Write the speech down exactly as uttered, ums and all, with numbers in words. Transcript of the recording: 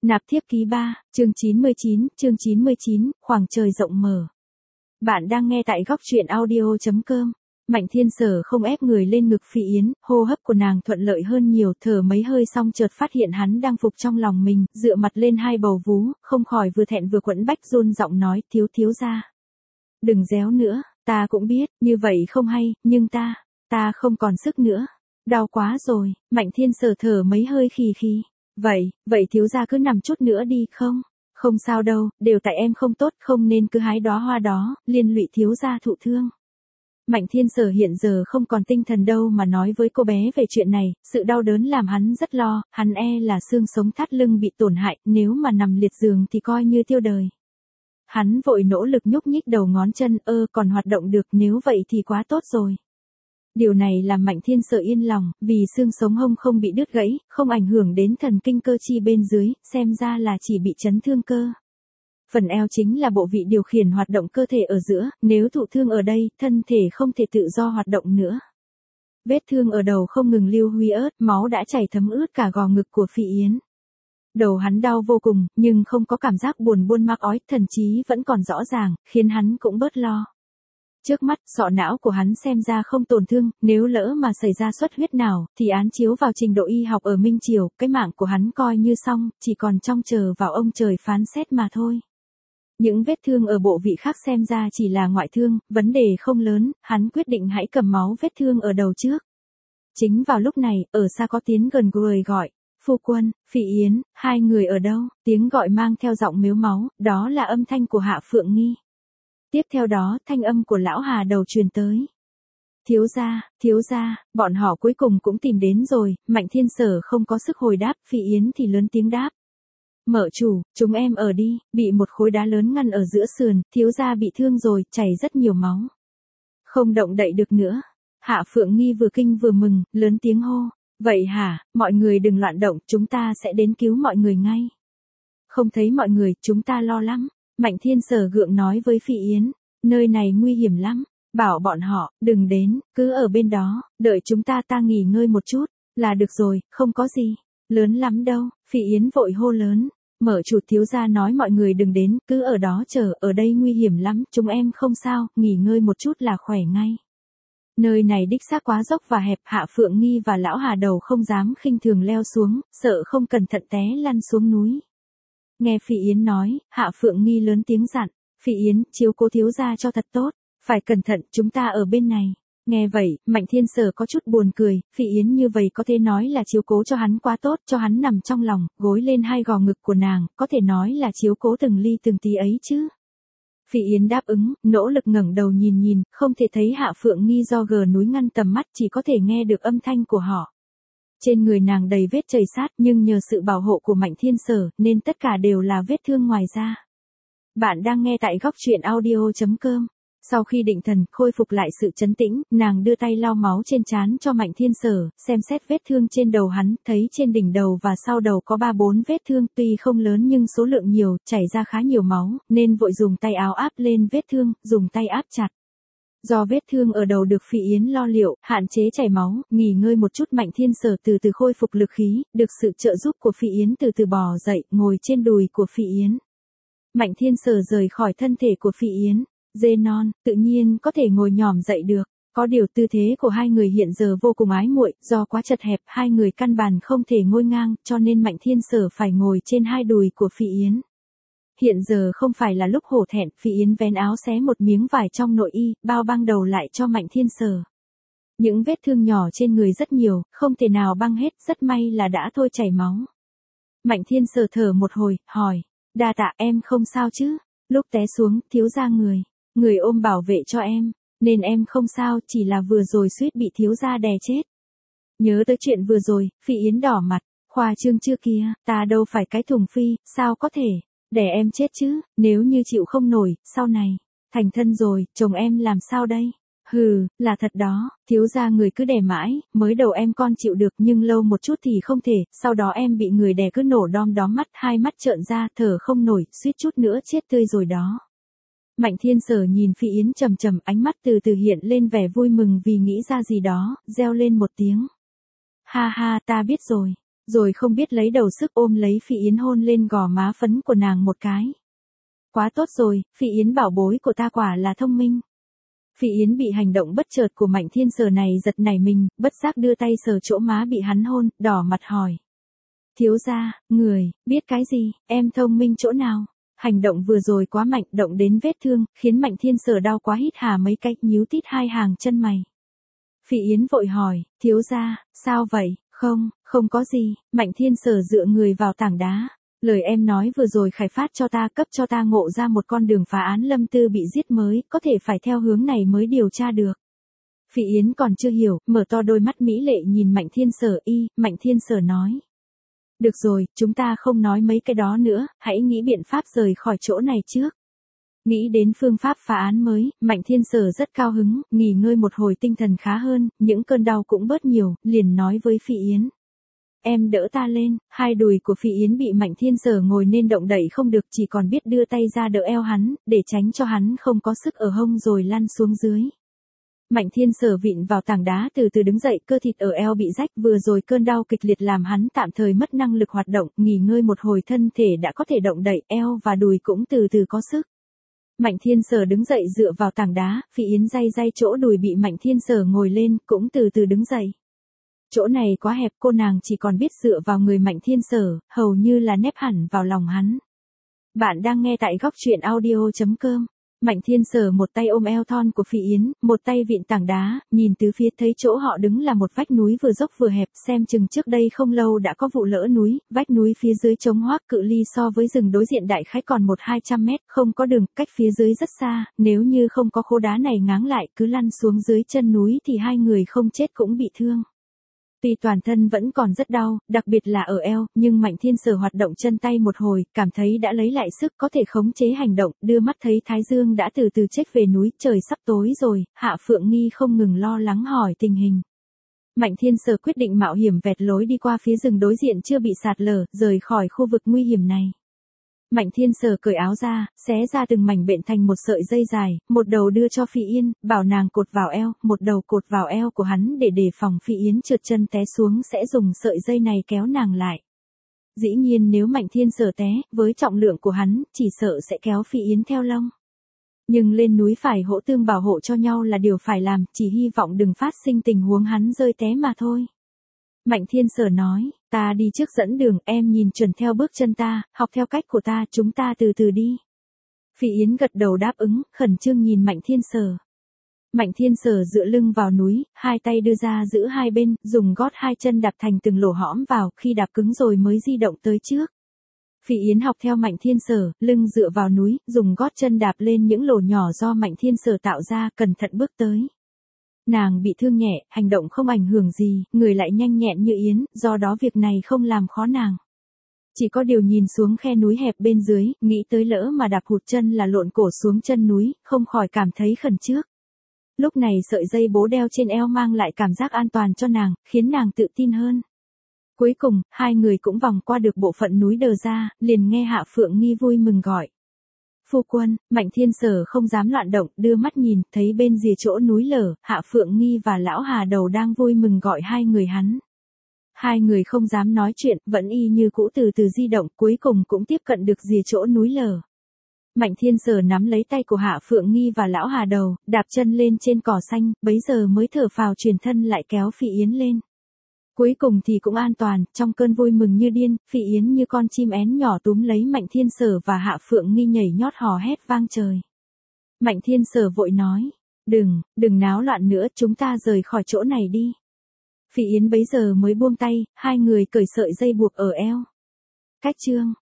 Nạp thiếp ký ba, chương chín mươi chín, chương chín mươi chín, khoảng trời rộng mở. Bạn đang nghe tại góc truyện audio chấm com. Mạnh Thiên Sở không ép người lên ngực Phi Yến, hô hấp của nàng thuận lợi hơn nhiều, thở mấy hơi xong chợt phát hiện hắn đang phục trong lòng mình, dựa mặt lên hai bầu vú, không khỏi vừa thẹn vừa quẫn bách run giọng nói, thiếu thiếu gia. Đừng réo nữa, ta cũng biết, như vậy không hay, nhưng ta, ta không còn sức nữa. Đau quá rồi, Mạnh Thiên Sở thở mấy hơi khì khì. Vậy, vậy thiếu gia cứ nằm chút nữa đi không? Không sao đâu, đều tại em không tốt, không nên cứ hái đóa hoa đó, liên lụy thiếu gia thụ thương. Mạnh Thiên Sở hiện giờ không còn tinh thần đâu mà nói với cô bé về chuyện này, sự đau đớn làm hắn rất lo, hắn e là xương sống thắt lưng bị tổn hại, nếu mà nằm liệt giường thì coi như tiêu đời. Hắn vội nỗ lực nhúc nhích đầu ngón chân, ơ còn hoạt động được, nếu vậy thì quá tốt rồi. Điều này làm Mạnh Thiên Sở yên lòng, vì xương sống hông không bị đứt gãy, không ảnh hưởng đến thần kinh cơ chi bên dưới, xem ra là chỉ bị chấn thương cơ. Phần eo chính là bộ vị điều khiển hoạt động cơ thể ở giữa, nếu thụ thương ở đây, thân thể không thể tự do hoạt động nữa. Vết thương ở đầu không ngừng lưu huy ớt, máu đã chảy thấm ướt cả gò ngực của Phi Yến. Đầu hắn đau vô cùng, nhưng không có cảm giác buồn buôn mắc ói, thần trí vẫn còn rõ ràng, khiến hắn cũng bớt lo. Trước mắt, sọ não của hắn xem ra không tổn thương, nếu lỡ mà xảy ra xuất huyết nào, thì án chiếu vào trình độ y học ở Minh Triều, cái mạng của hắn coi như xong, chỉ còn trông chờ vào ông trời phán xét mà thôi. Những vết thương ở bộ vị khác xem ra chỉ là ngoại thương, vấn đề không lớn, hắn quyết định hãy cầm máu vết thương ở đầu trước. Chính vào lúc này, ở xa có tiếng gần người gọi, phu quân, Phi Yến, hai người ở đâu? Tiếng gọi mang theo giọng mếu máu, đó là âm thanh của Hạ Phượng Nghi. Tiếp theo đó, thanh âm của lão Hà Đầu truyền tới. Thiếu gia, thiếu gia, bọn họ cuối cùng cũng tìm đến rồi. Mạnh Thiên Sở không có sức hồi đáp, Phi Yến thì lớn tiếng đáp. Mở chủ, chúng em ở đi, bị một khối đá lớn ngăn ở giữa sườn, thiếu gia bị thương rồi, chảy rất nhiều máu. Không động đậy được nữa. Hạ Phượng Nghi vừa kinh vừa mừng, lớn tiếng hô. Vậy hả, mọi người đừng loạn động, chúng ta sẽ đến cứu mọi người ngay. Không thấy mọi người, chúng ta lo lắm. Mạnh Thiên Sở gượng nói với Phi Yến, nơi này nguy hiểm lắm, bảo bọn họ, đừng đến, cứ ở bên đó, đợi chúng ta ta nghỉ ngơi một chút, là được rồi, không có gì, lớn lắm đâu. Phi Yến vội hô lớn, mở chủ thiếu gia nói mọi người đừng đến, cứ ở đó chờ, ở đây nguy hiểm lắm, chúng em không sao, nghỉ ngơi một chút là khỏe ngay. Nơi này đích xác quá dốc và hẹp, Hạ Phượng Nghi và lão Hà Đầu không dám khinh thường leo xuống, sợ không cẩn thận té lăn xuống núi. Nghe Phi Yến nói, Hạ Phượng Nghi lớn tiếng dặn, Phi Yến, chiếu cố thiếu gia cho thật tốt, phải cẩn thận, chúng ta ở bên này. Nghe vậy, Mạnh Thiên Sở có chút buồn cười, Phi Yến như vậy có thể nói là chiếu cố cho hắn quá tốt, cho hắn nằm trong lòng, gối lên hai gò ngực của nàng, có thể nói là chiếu cố từng ly từng tí ấy chứ. Phi Yến đáp ứng, nỗ lực ngẩng đầu nhìn nhìn, không thể thấy Hạ Phượng Nghi do gờ núi ngăn tầm mắt, chỉ có thể nghe được âm thanh của họ. Trên người nàng đầy vết chảy sát, nhưng nhờ sự bảo hộ của Mạnh Thiên Sở, nên tất cả đều là vết thương ngoài da. Bạn đang nghe tại góc truyện audio chấm com. Sau khi định thần, khôi phục lại sự trấn tĩnh, nàng đưa tay lau máu trên trán cho Mạnh Thiên Sở, xem xét vết thương trên đầu hắn, thấy trên đỉnh đầu và sau đầu có ba bốn vết thương, tuy không lớn nhưng số lượng nhiều, chảy ra khá nhiều máu, nên vội dùng tay áo áp lên vết thương, dùng tay áp chặt. Do vết thương ở đầu được Phi Yến lo liệu, hạn chế chảy máu, nghỉ ngơi một chút, Mạnh Thiên Sở từ từ khôi phục lực khí, được sự trợ giúp của Phi Yến từ từ bò dậy, ngồi trên đùi của Phi Yến. Mạnh Thiên Sở rời khỏi thân thể của Phi Yến, dê non, tự nhiên có thể ngồi nhòm dậy được. Có điều tư thế của hai người hiện giờ vô cùng ái muội, do quá chật hẹp, hai người căn bản không thể ngồi ngang, cho nên Mạnh Thiên Sở phải ngồi trên hai đùi của Phi Yến. Hiện giờ không phải là lúc hổ thẹn, Phi Yến vén áo xé một miếng vải trong nội y, bao băng đầu lại cho Mạnh Thiên Sở. Những vết thương nhỏ trên người rất nhiều, không thể nào băng hết, rất may là đã thôi chảy máu. Mạnh Thiên Sở thở một hồi, hỏi, đa tạ em không sao chứ? Lúc té xuống, thiếu gia người, người ôm bảo vệ cho em, nên em không sao, chỉ là vừa rồi suýt bị thiếu gia đè chết. Nhớ tới chuyện vừa rồi, Phi Yến đỏ mặt, khoa trương chưa kia, ta đâu phải cái thùng phi, sao có thể, để em chết chứ, nếu như chịu không nổi, sau này, thành thân rồi, chồng em làm sao đây? Hừ, là thật đó, thiếu gia người cứ đè mãi, mới đầu em con chịu được nhưng lâu một chút thì không thể, sau đó em bị người đè cứ nổ đom đóm mắt, hai mắt trợn ra, thở không nổi, suýt chút nữa chết tươi rồi đó. Mạnh Thiên Sở nhìn Phi Yến trầm trầm, ánh mắt từ từ hiện lên vẻ vui mừng vì nghĩ ra gì đó, reo lên một tiếng. Ha ha, ta biết rồi. Rồi không biết lấy đầu sức ôm lấy Phi Yến hôn lên gò má phấn của nàng một cái. Quá tốt rồi, Phi Yến bảo bối của ta quả là thông minh. Phi Yến bị hành động bất chợt của Mạnh Thiên Sở này giật nảy mình, bất giác đưa tay sờ chỗ má bị hắn hôn, đỏ mặt hỏi. Thiếu gia, người, biết cái gì, em thông minh chỗ nào? Hành động vừa rồi quá mạnh, động đến vết thương, khiến Mạnh Thiên Sở đau quá hít hà mấy cách, nhíu tít hai hàng chân mày. Phi Yến vội hỏi, thiếu gia, sao vậy? Không, không có gì. Mạnh Thiên Sở dựa người vào tảng đá. Lời em nói vừa rồi khai phát cho ta, cấp cho ta ngộ ra một con đường phá án Lâm Tư bị giết mới, có thể phải theo hướng này mới điều tra được. Phi Yến còn chưa hiểu, mở to đôi mắt mỹ lệ nhìn Mạnh Thiên Sở y, Mạnh Thiên Sở nói. Được rồi, chúng ta không nói mấy cái đó nữa, hãy nghĩ biện pháp rời khỏi chỗ này trước. Nghĩ đến phương pháp phá án mới, Mạnh Thiên Sở rất cao hứng, nghỉ ngơi một hồi tinh thần khá hơn, những cơn đau cũng bớt nhiều, liền nói với Phi Yến. Em đỡ ta lên, hai đùi của Phi Yến bị Mạnh Thiên Sở ngồi nên động đậy không được, chỉ còn biết đưa tay ra đỡ eo hắn, để tránh cho hắn không có sức ở hông rồi lăn xuống dưới. Mạnh Thiên Sở vịn vào tảng đá từ từ đứng dậy, cơ thịt ở eo bị rách, vừa rồi cơn đau kịch liệt làm hắn tạm thời mất năng lực hoạt động, nghỉ ngơi một hồi thân thể đã có thể động đậy, eo và đùi cũng từ từ có sức. Mạnh Thiên Sở đứng dậy dựa vào tảng đá, Phi Yến day day chỗ đùi bị Mạnh Thiên Sở ngồi lên, cũng từ từ đứng dậy. Chỗ này quá hẹp, cô nàng chỉ còn biết dựa vào người Mạnh Thiên Sở, hầu như là nép hẳn vào lòng hắn. Bạn đang nghe tại góc truyện audio chấm com. Mạnh Thiên Sở một tay ôm eo thon của Phi Yến, một tay vịn tảng đá, nhìn từ phía thấy chỗ họ đứng là một vách núi vừa dốc vừa hẹp, xem chừng trước đây không lâu đã có vụ lỡ núi, vách núi phía dưới trống hoác, cự ly so với rừng đối diện đại khái còn một hai trăm mét, không có đường, cách phía dưới rất xa, nếu như không có khố đá này ngáng lại cứ lăn xuống dưới chân núi thì hai người không chết cũng bị thương. Tuy toàn thân vẫn còn rất đau, đặc biệt là ở eo, nhưng Mạnh Thiên Sở hoạt động chân tay một hồi, cảm thấy đã lấy lại sức, có thể khống chế hành động, đưa mắt thấy Thái Dương đã từ từ chết về núi, trời sắp tối rồi, Hạ Phượng Nghi không ngừng lo lắng hỏi tình hình. Mạnh Thiên Sở quyết định mạo hiểm vẹt lối đi qua phía rừng đối diện chưa bị sạt lở, rời khỏi khu vực nguy hiểm này. Mạnh Thiên Sở cởi áo ra, xé ra từng mảnh bện thành một sợi dây dài, một đầu đưa cho Phi Yến, bảo nàng cột vào eo, một đầu cột vào eo của hắn để đề phòng Phi Yến trượt chân té xuống sẽ dùng sợi dây này kéo nàng lại. Dĩ nhiên nếu Mạnh Thiên Sở té, với trọng lượng của hắn, chỉ sợ sẽ kéo Phi Yến theo lông. Nhưng lên núi phải hỗ tương bảo hộ cho nhau là điều phải làm, chỉ hy vọng đừng phát sinh tình huống hắn rơi té mà thôi. Mạnh Thiên Sở nói, ta đi trước dẫn đường, em nhìn chuẩn theo bước chân ta, học theo cách của ta, chúng ta từ từ đi. Phi Yến gật đầu đáp ứng, khẩn trương nhìn Mạnh Thiên Sở. Mạnh Thiên Sở dựa lưng vào núi, hai tay đưa ra giữ hai bên, dùng gót hai chân đạp thành từng lỗ hõm vào, khi đạp cứng rồi mới di động tới trước. Phi Yến học theo Mạnh Thiên Sở, lưng dựa vào núi, dùng gót chân đạp lên những lỗ nhỏ do Mạnh Thiên Sở tạo ra, cẩn thận bước tới. Nàng bị thương nhẹ, hành động không ảnh hưởng gì, người lại nhanh nhẹn như Yến, do đó việc này không làm khó nàng. Chỉ có điều nhìn xuống khe núi hẹp bên dưới, nghĩ tới lỡ mà đạp hụt chân là lộn cổ xuống chân núi, không khỏi cảm thấy khẩn trước. Lúc này sợi dây bố đeo trên eo mang lại cảm giác an toàn cho nàng, khiến nàng tự tin hơn. Cuối cùng, hai người cũng vòng qua được bộ phận núi đờ ra, liền nghe Hạ Phượng Nghi vui mừng gọi. Phu quân, Mạnh Thiên Sở không dám loạn động, đưa mắt nhìn, thấy bên rìa chỗ núi lở, Hạ Phượng Nghi và Lão Hà Đầu đang vui mừng gọi hai người hắn. Hai người không dám nói chuyện, vẫn y như cũ từ từ di động, cuối cùng cũng tiếp cận được rìa chỗ núi lở. Mạnh Thiên Sở nắm lấy tay của Hạ Phượng Nghi và Lão Hà Đầu, đạp chân lên trên cỏ xanh, bấy giờ mới thở phào truyền thân lại kéo Phi Yến lên. Cuối cùng thì cũng an toàn, trong cơn vui mừng như điên, Phi Yến như con chim én nhỏ túm lấy Mạnh Thiên Sở và Hạ Phượng Nghi nhảy nhót hò hét vang trời. Mạnh Thiên Sở vội nói, đừng, đừng náo loạn nữa, chúng ta rời khỏi chỗ này đi. Phi Yến bấy giờ mới buông tay, hai người cởi sợi dây buộc ở eo. Cách chương